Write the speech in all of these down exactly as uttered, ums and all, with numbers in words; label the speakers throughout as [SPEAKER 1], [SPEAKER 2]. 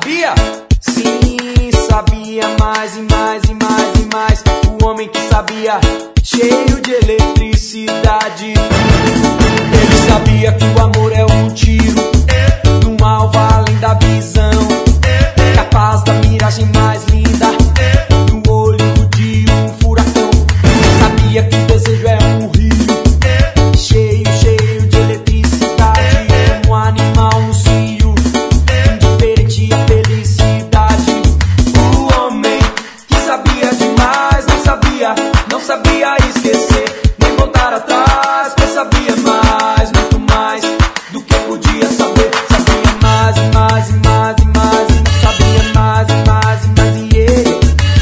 [SPEAKER 1] sabia? Sim, sabia mais e mais e mais e mais. O homem que sabia, cheio de eletricidade. Ele sabia que o amor é um tiro num alvo além da visão, capaz da miragem mais linda no olho de um furacão. Sabia que o desejo é um rio cheio, cheio de eletricidade, como um animal no cio, indiferente à felicidade. O homem que sabia demais não sabia, não sabia esquecer, nem voltar atrás, pois sabia mais, muito mais do que podia saber. Sabia mais e mais e mais e mais, e não sabia mais e mais e mais, e ele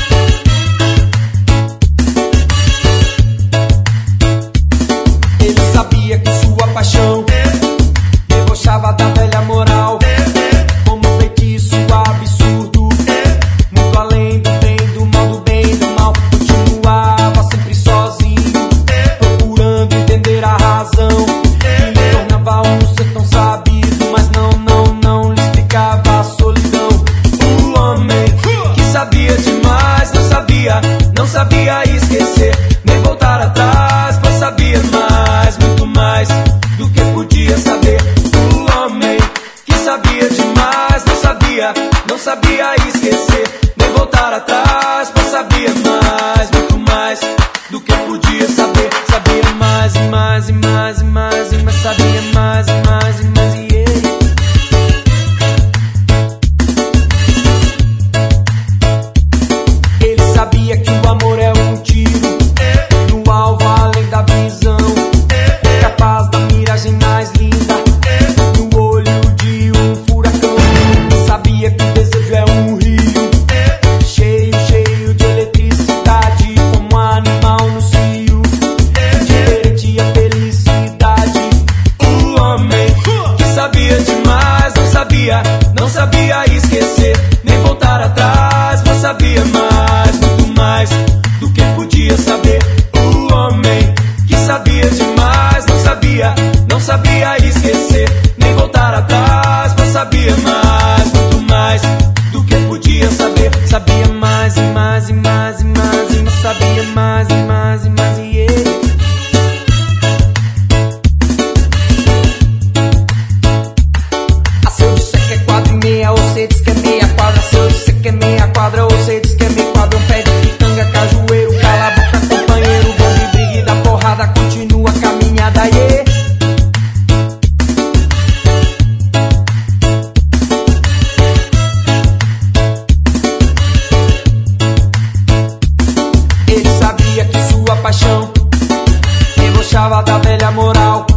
[SPEAKER 1] Ele sabia que sua paixão debochava da velha moral, como um feitiço absurdo, muito além do bem, do mal, do bem e do mal. Continuava sempre sozinho, procurando entender a razão que me tornava um ser tão sabido, mas não, não, não lhe explicava a solidão. O homem que sabia demais não sabia, não sabia esquecer, nem voltar atrás, pois sabia mais, muito mais do que podia saber. O homem que sabia demais não sabia, não sabia esquecer, nem voltar atrás, pois sabia mais, muito mais do que podia saber. Sabia mais e mais e mais e mais e mais, sabia mais e mais e mais, e ele Ele sabia que o amor é um tiro no alvo além da visão, capaz da miragem mais linda no olho de um furacão. Sabia que o desejo é um rio cheio, cheio de eletricidade, como um animal no cio, indiferente à felicidade. O homem que sabia demais não sabia, não sabia esquecer, nem voltar atrás, mas sabia mais, muito mais do que podia saber. O homem que sabia demais não sabia, não sabia esquecer, nem voltar atrás, mas sabia mais, muito mais do que podia saber. Sabia mais e mais e mais e mais e mais, sabia mais e mais e mais, e ele Ah, se eu disser que é quadra e meia, você diz que é meia quadra. Se eu disser que é meia quadra, você diz que é meia quadra. Um pé de pitanga, cajueiro, cala a boca, companheiro. Vamos de briga e da porrada, continua a caminhada, yeah. Ele sabia que sua paixão debochava da velha moral,